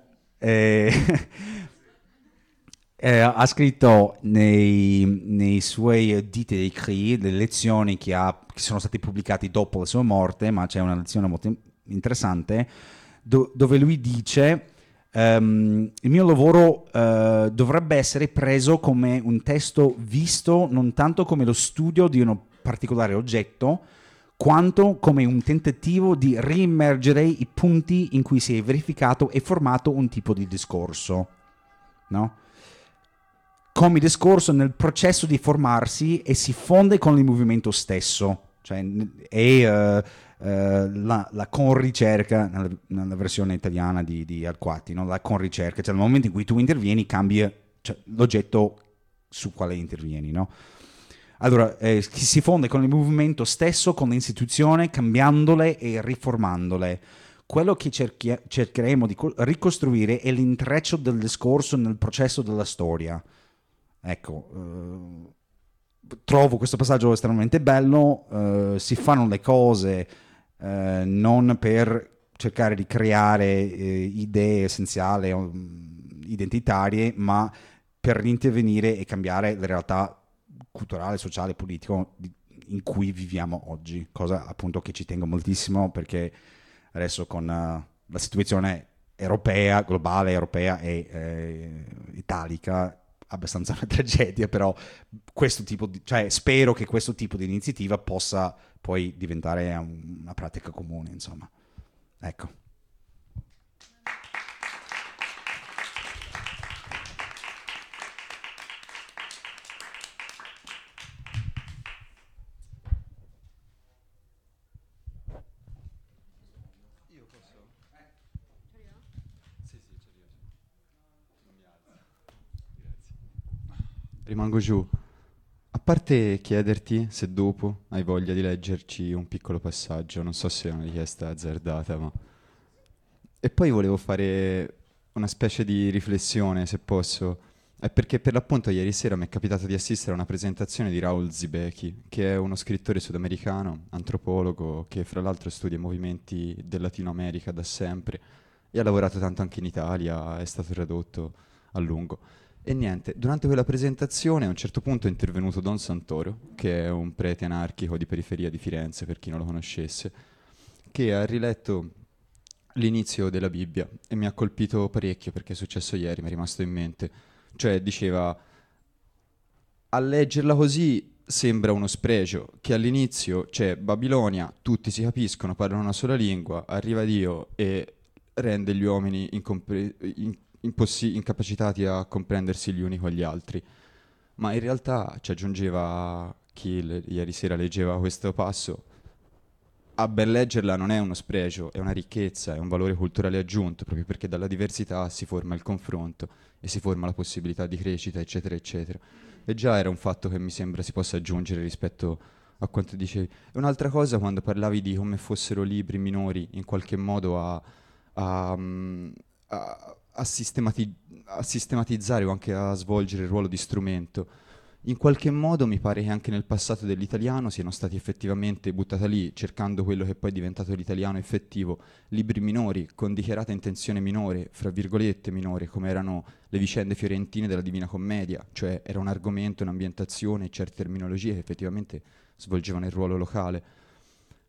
ha scritto nei suoi dite écrits, le lezioni che sono state pubblicate dopo la sua morte, ma c'è una lezione molto interessante, dove lui dice il mio lavoro dovrebbe essere preso come un testo visto non tanto come lo studio di un particolare oggetto, quanto come un tentativo di riimmergere i punti in cui si è verificato e formato un tipo di discorso, no? Come discorso nel processo di formarsi e si fonde con il movimento stesso, cioè è la conricerca nella versione italiana di Alquati, no? La conricerca, cioè nel momento in cui tu intervieni cambia, cioè, l'oggetto su quale intervieni, no? Allora, si fonde con il movimento stesso, con l'istituzione, cambiandole e riformandole. Quello che cercheremo di ricostruire è l'intreccio del discorso nel processo della storia. Ecco, trovo questo passaggio estremamente bello, si fanno le cose non per cercare di creare idee essenziali o identitarie, ma per intervenire e cambiare la realtà culturale, sociale, politico in cui viviamo oggi, cosa appunto che ci tengo moltissimo perché adesso con la situazione europea, globale, europea e italica, abbastanza una tragedia, però questo tipo di, cioè spero che questo tipo di iniziativa possa poi diventare una pratica comune, insomma. Ecco. Rimango giù. A parte chiederti se dopo hai voglia di leggerci un piccolo passaggio, non so se è una richiesta azzardata, ma... E poi volevo fare una specie di riflessione, se posso. È perché per l'appunto ieri sera mi è capitato di assistere a una presentazione di Raoul Zibeki, che è uno scrittore sudamericano, antropologo, che fra l'altro studia i movimenti del Latino America da sempre e ha lavorato tanto anche in Italia, è stato tradotto a lungo. E niente, durante quella presentazione a un certo punto è intervenuto Don Santoro, che è un prete anarchico di periferia di Firenze, per chi non lo conoscesse, che ha riletto l'inizio della Bibbia e mi ha colpito parecchio perché è successo ieri, mi è rimasto in mente. Cioè diceva, a leggerla così sembra uno spregio, che all'inizio c'è Babilonia, tutti si capiscono, parlano una sola lingua, arriva Dio e rende gli uomini incapacitati a comprendersi gli uni con gli altri. Ma in realtà ci aggiungeva chi ieri sera leggeva questo passo. A ben leggerla non è uno spregio, è una ricchezza, è un valore culturale aggiunto, proprio perché dalla diversità si forma il confronto e si forma la possibilità di crescita, eccetera, eccetera. E già era un fatto che mi sembra si possa aggiungere rispetto a quanto dicevi. E un'altra cosa, quando parlavi di come fossero libri minori, in qualche modo a, mm, a sistematizzare o anche a svolgere il ruolo di strumento. In qualche modo mi pare che anche nel passato dell'italiano siano stati effettivamente buttati lì, cercando quello che poi è diventato l'italiano effettivo, libri minori, con dichiarata intenzione minore, fra virgolette minore, come erano le vicende fiorentine della Divina Commedia, cioè era un argomento, un'ambientazione, certe terminologie che effettivamente svolgevano il ruolo locale.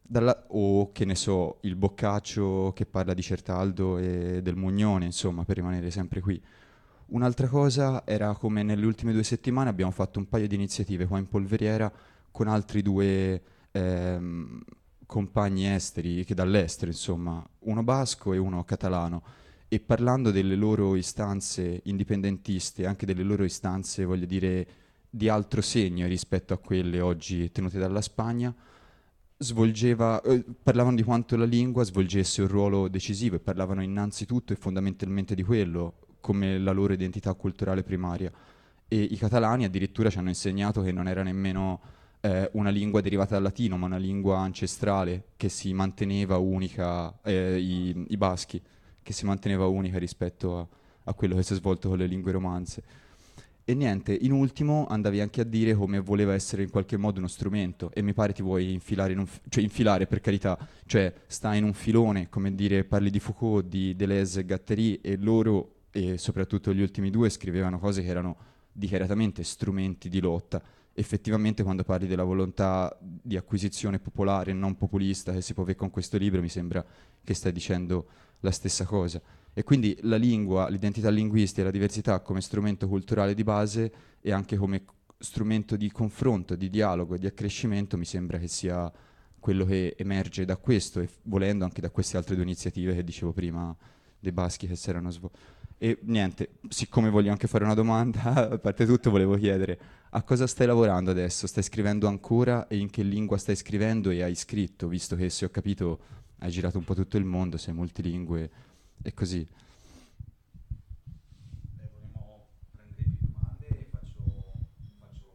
o che ne so, il Boccaccio che parla di Certaldo e del Mugnone, insomma, per rimanere sempre qui. Un'altra cosa era come nelle ultime 2 settimane abbiamo fatto un paio di iniziative qua in Polveriera con altri due compagni esteri, che dall'estero, insomma, uno basco e uno catalano, e parlando delle loro istanze indipendentiste, anche delle loro istanze, voglio dire, di altro segno rispetto a quelle oggi tenute dalla Spagna, parlavano di quanto la lingua svolgesse un ruolo decisivo e parlavano innanzitutto e fondamentalmente di quello come la loro identità culturale primaria. E i catalani addirittura ci hanno insegnato che non era nemmeno una lingua derivata dal latino, ma una lingua ancestrale che si manteneva unica, i baschi, che si manteneva unica rispetto a quello che si è svolto con le lingue romanze. E niente, in ultimo andavi anche a dire come voleva essere in qualche modo uno strumento, e mi pare ti vuoi infilare cioè infilare, per carità, cioè sta in un filone, come dire, parli di Foucault, di Deleuze e Guattari, e loro, e soprattutto gli ultimi due, scrivevano cose che erano dichiaratamente strumenti di lotta. Effettivamente quando parli della volontà di acquisizione popolare e non populista che si può vedere con questo libro, mi sembra che stai dicendo la stessa cosa. E quindi la lingua, l'identità linguistica e la diversità come strumento culturale di base e anche come strumento di confronto, di dialogo e di accrescimento mi sembra che sia quello che emerge da questo e volendo anche da queste altre due iniziative che dicevo prima dei baschi che si erano svolte. E niente, siccome voglio anche fare una domanda, a parte tutto volevo chiedere a cosa stai lavorando adesso? Stai scrivendo ancora e in che lingua stai scrivendo e hai scritto, visto che se ho capito hai girato un po' tutto il mondo, sei multilingue e così. Vogliamo prendere più domande e faccio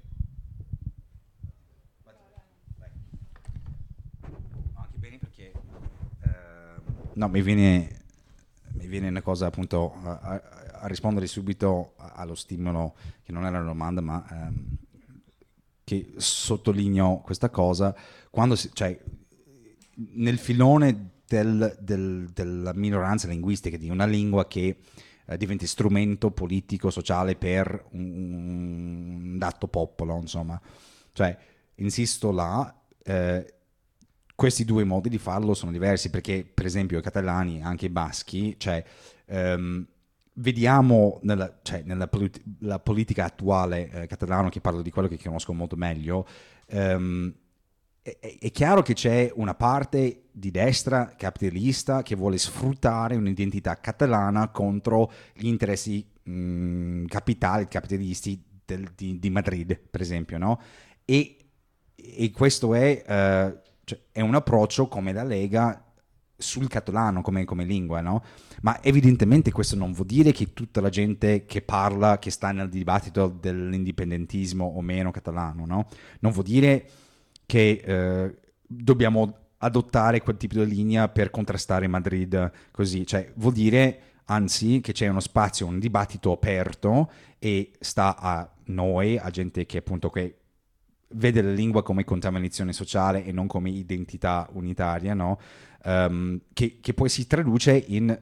vai. Anche bene perché no, mi viene una cosa appunto a rispondere subito allo stimolo, che non era una domanda, ma che sottolineo questa cosa, cioè, nel filone della minoranza linguistica, di una lingua che diventi strumento politico, sociale per un dato popolo, insomma. Cioè, insisto là, questi due modi di farlo sono diversi, perché per esempio i catalani, anche i baschi, cioè, vediamo la politica attuale catalana, che parlo di quello che conosco molto meglio, è chiaro che c'è una parte di destra capitalista che vuole sfruttare un'identità catalana contro gli interessi capitalisti di Madrid, per esempio, no? E questo cioè, è un approccio come la Lega sul catalano come lingua, no? Ma evidentemente questo non vuol dire che tutta la gente che parla, che sta nel dibattito dell'indipendentismo o meno catalano, no? Non vuol dire che dobbiamo adottare quel tipo di linea per contrastare Madrid così, cioè vuol dire anzi che c'è uno spazio, un dibattito aperto, e sta a noi, a gente che appunto che vede la lingua come contaminazione sociale e non come identità unitaria, no? Che poi si traduce in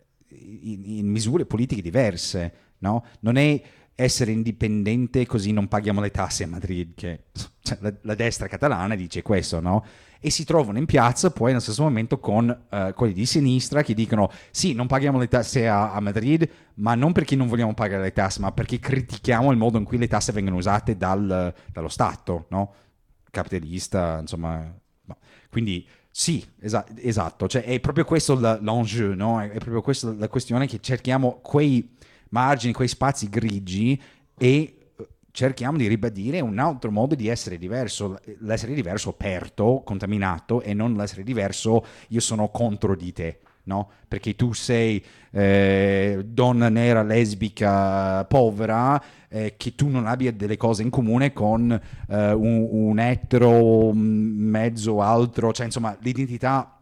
misure politiche diverse, no? Non è essere indipendente così non paghiamo le tasse a Madrid, che cioè, la destra catalana dice questo, no? E si trovano in piazza poi nello stesso momento con quelli di sinistra che dicono sì, non paghiamo le tasse a Madrid, ma non perché non vogliamo pagare le tasse, ma perché critichiamo il modo in cui le tasse vengono usate dallo Stato, no? Capitalista, insomma. No. Quindi sì, esatto, cioè, è proprio questo l'enjeu, no? È proprio questa la questione, che cerchiamo quei margini, quei spazi grigi, e cerchiamo di ribadire un altro modo di essere diverso, l'essere diverso aperto, contaminato, e non l'essere diverso io sono contro di te, no? Perché tu sei donna nera, lesbica, povera, che tu non abbia delle cose in comune con un etero mezzo altro, cioè insomma l'identità,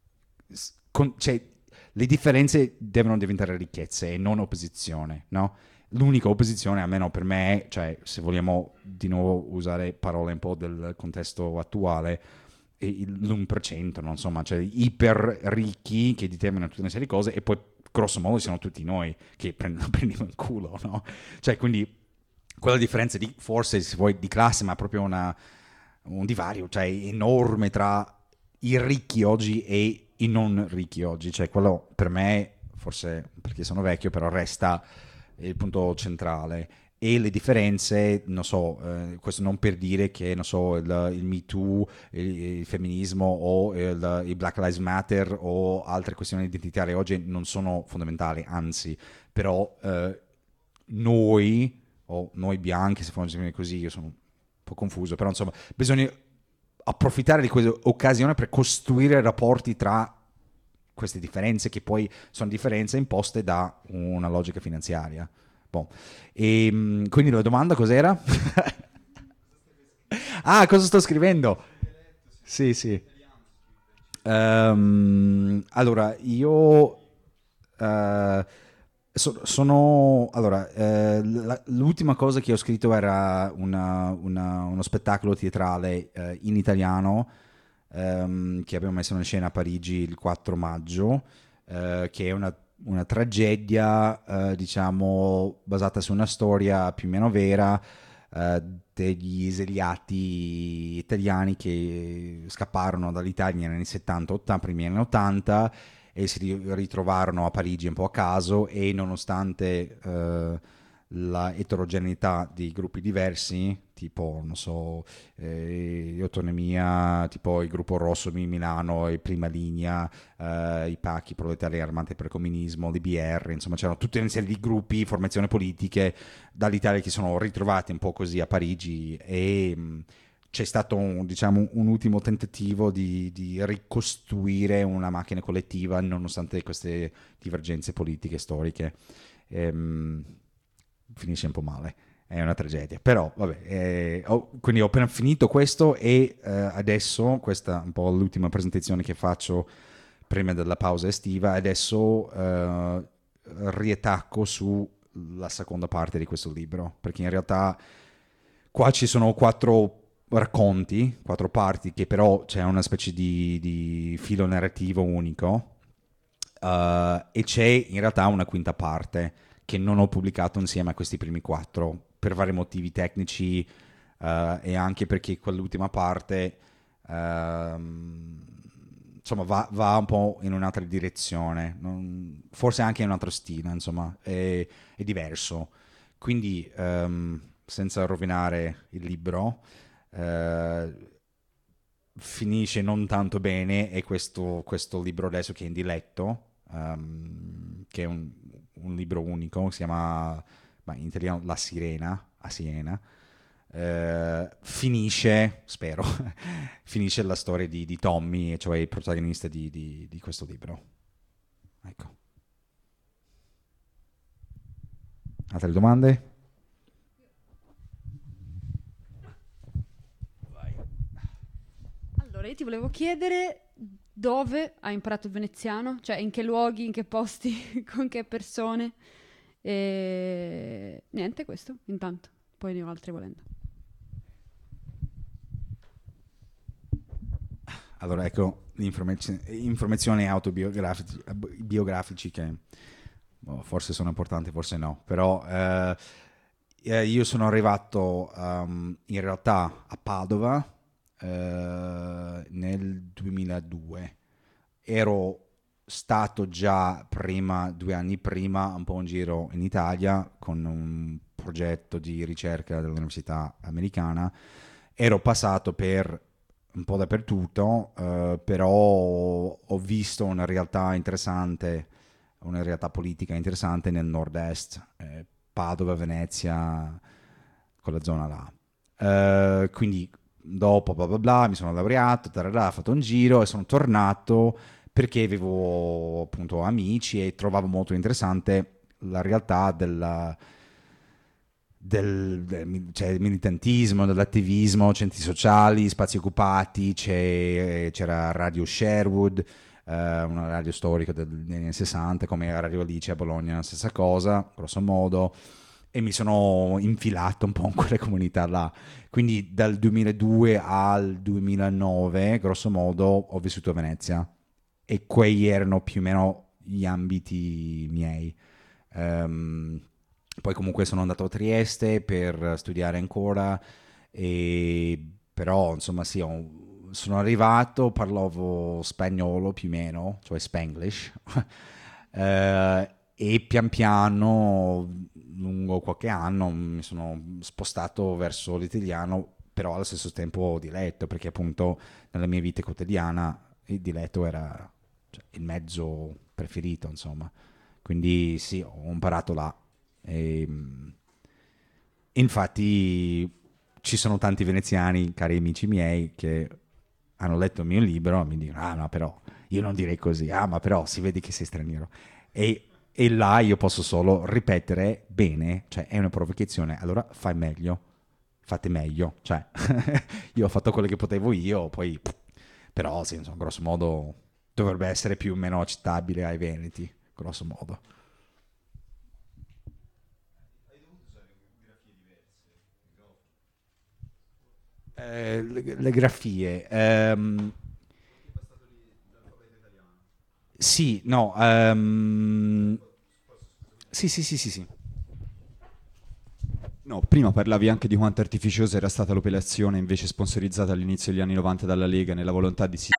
cioè, le differenze devono diventare ricchezze e non opposizione, no? L'unica opposizione, almeno per me, cioè se vogliamo di nuovo usare parole un po' del contesto attuale, è l'1%, no? Insomma, cioè iper ricchi che determinano tutta una serie di cose, e poi grosso modo siamo tutti noi che prendiamo in culo, no? Cioè quindi quella differenza forse se vuoi di classe, ma proprio un divario, cioè enorme tra i ricchi oggi e i non ricchi oggi, cioè quello per me, forse perché sono vecchio, però resta il punto centrale. E le differenze, non so, questo non per dire che, non so, il Me Too, il femminismo o il Black Lives Matter o altre questioni identitarie oggi non sono fondamentali, anzi, però noi, o noi bianchi, se funziona così, io sono un po' confuso, però insomma, bisogna approfittare di questa occasione per costruire rapporti tra queste differenze, che poi sono differenze imposte da una logica finanziaria. Boh. Quindi la domanda cos'era? Ah, cosa sto scrivendo? Sì, sì. Allora, io sono... Allora, l'ultima cosa che ho scritto era uno spettacolo teatrale in italiano che abbiamo messo in scena a Parigi il 4 maggio, che è una tragedia, diciamo, basata su una storia più o meno vera degli esiliati italiani che scapparono dall'Italia negli anni 70, primi anni 80 e si ritrovarono a Parigi un po' a caso e nonostante la eterogeneità di gruppi diversi, tipo, non so, autonomia, tipo il gruppo Rosso di Milano e Prima Linea, i pacchi proletari armati per il comunismo, l'IBR, insomma c'erano tutte una serie di gruppi, formazioni politiche dall'Italia che sono ritrovati un po' così a Parigi e c'è stato diciamo, un ultimo tentativo di ricostruire una macchina collettiva nonostante queste divergenze politiche storiche. Finisce un po' male, è una tragedia, però vabbè, quindi ho appena finito questo e adesso questa è un po' l'ultima presentazione che faccio prima della pausa estiva. Adesso riattacco sulla seconda parte di questo libro, perché in realtà qua ci sono 4 racconti, 4 parti, che però c'è una specie di filo narrativo unico, e c'è in realtà una quinta parte che non ho pubblicato insieme a questi primi 4 per vari motivi tecnici, e anche perché quell'ultima parte insomma va un po' in un'altra direzione, forse anche in un altro stile, insomma è diverso, quindi senza rovinare il libro, finisce non tanto bene e questo libro adesso che è in diletto, che è un libro unico, si chiama in italiano La Sirena a Siena, finisce, spero, finisce la storia di Tommy, cioè il protagonista di questo libro. Ecco. Altre domande? Allora, io ti volevo chiedere dove hai imparato il veneziano, cioè in che luoghi, in che posti, con che persone. E niente, questo intanto. Poi ne ho altre volendo. Allora, ecco, informazioni autobiografici che forse sono importanti, forse no, però io sono arrivato in realtà a Padova nel 2002. Ero stato già prima, 2 anni prima, un po' in giro in Italia con un progetto di ricerca dell'Università americana. Ero passato per un po' dappertutto, però ho visto una realtà interessante, una realtà politica interessante nel nord-est, Padova, Venezia, quella zona là. Quindi dopo bla bla bla mi sono laureato, tararà, ho fatto un giro e sono tornato perché avevo appunto amici e trovavo molto interessante la realtà cioè, il militantismo, dell'attivismo, centri sociali, spazi occupati, c'era Radio Sherwood, una radio storica degli anni 60, come Radio Alice a Bologna, la stessa cosa, grosso modo, e mi sono infilato un po' in quelle comunità là. Quindi dal 2002 al 2009, grosso modo, ho vissuto a Venezia e quelli erano più o meno gli ambiti miei. Poi comunque sono andato a Trieste per studiare ancora, però insomma sì, sono arrivato, parlavo spagnolo più o meno, cioè Spanglish, e pian piano, lungo qualche anno, mi sono spostato verso l'italiano, però allo stesso tempo diletto, perché appunto nella mia vita quotidiana il diletto era, cioè, il mezzo preferito, insomma. Quindi sì, ho imparato là. E, infatti ci sono tanti veneziani, cari amici miei, che hanno letto il mio libro e mi dicono, ah ma però io non direi così, ah ma però si vede che sei straniero. E là io posso solo ripetere bene, cioè è una provocazione, allora fai meglio, fate meglio, cioè io ho fatto quello che potevo io, poi però sì, insomma, grosso modo dovrebbe essere più o meno accettabile ai veneti, grosso modo. Le grafie. Sì, no. Sì, sì, sì, sì, sì. No, prima parlavi anche di quanto artificiosa era stata l'operazione invece sponsorizzata all'inizio degli anni 90 dalla Lega nella volontà di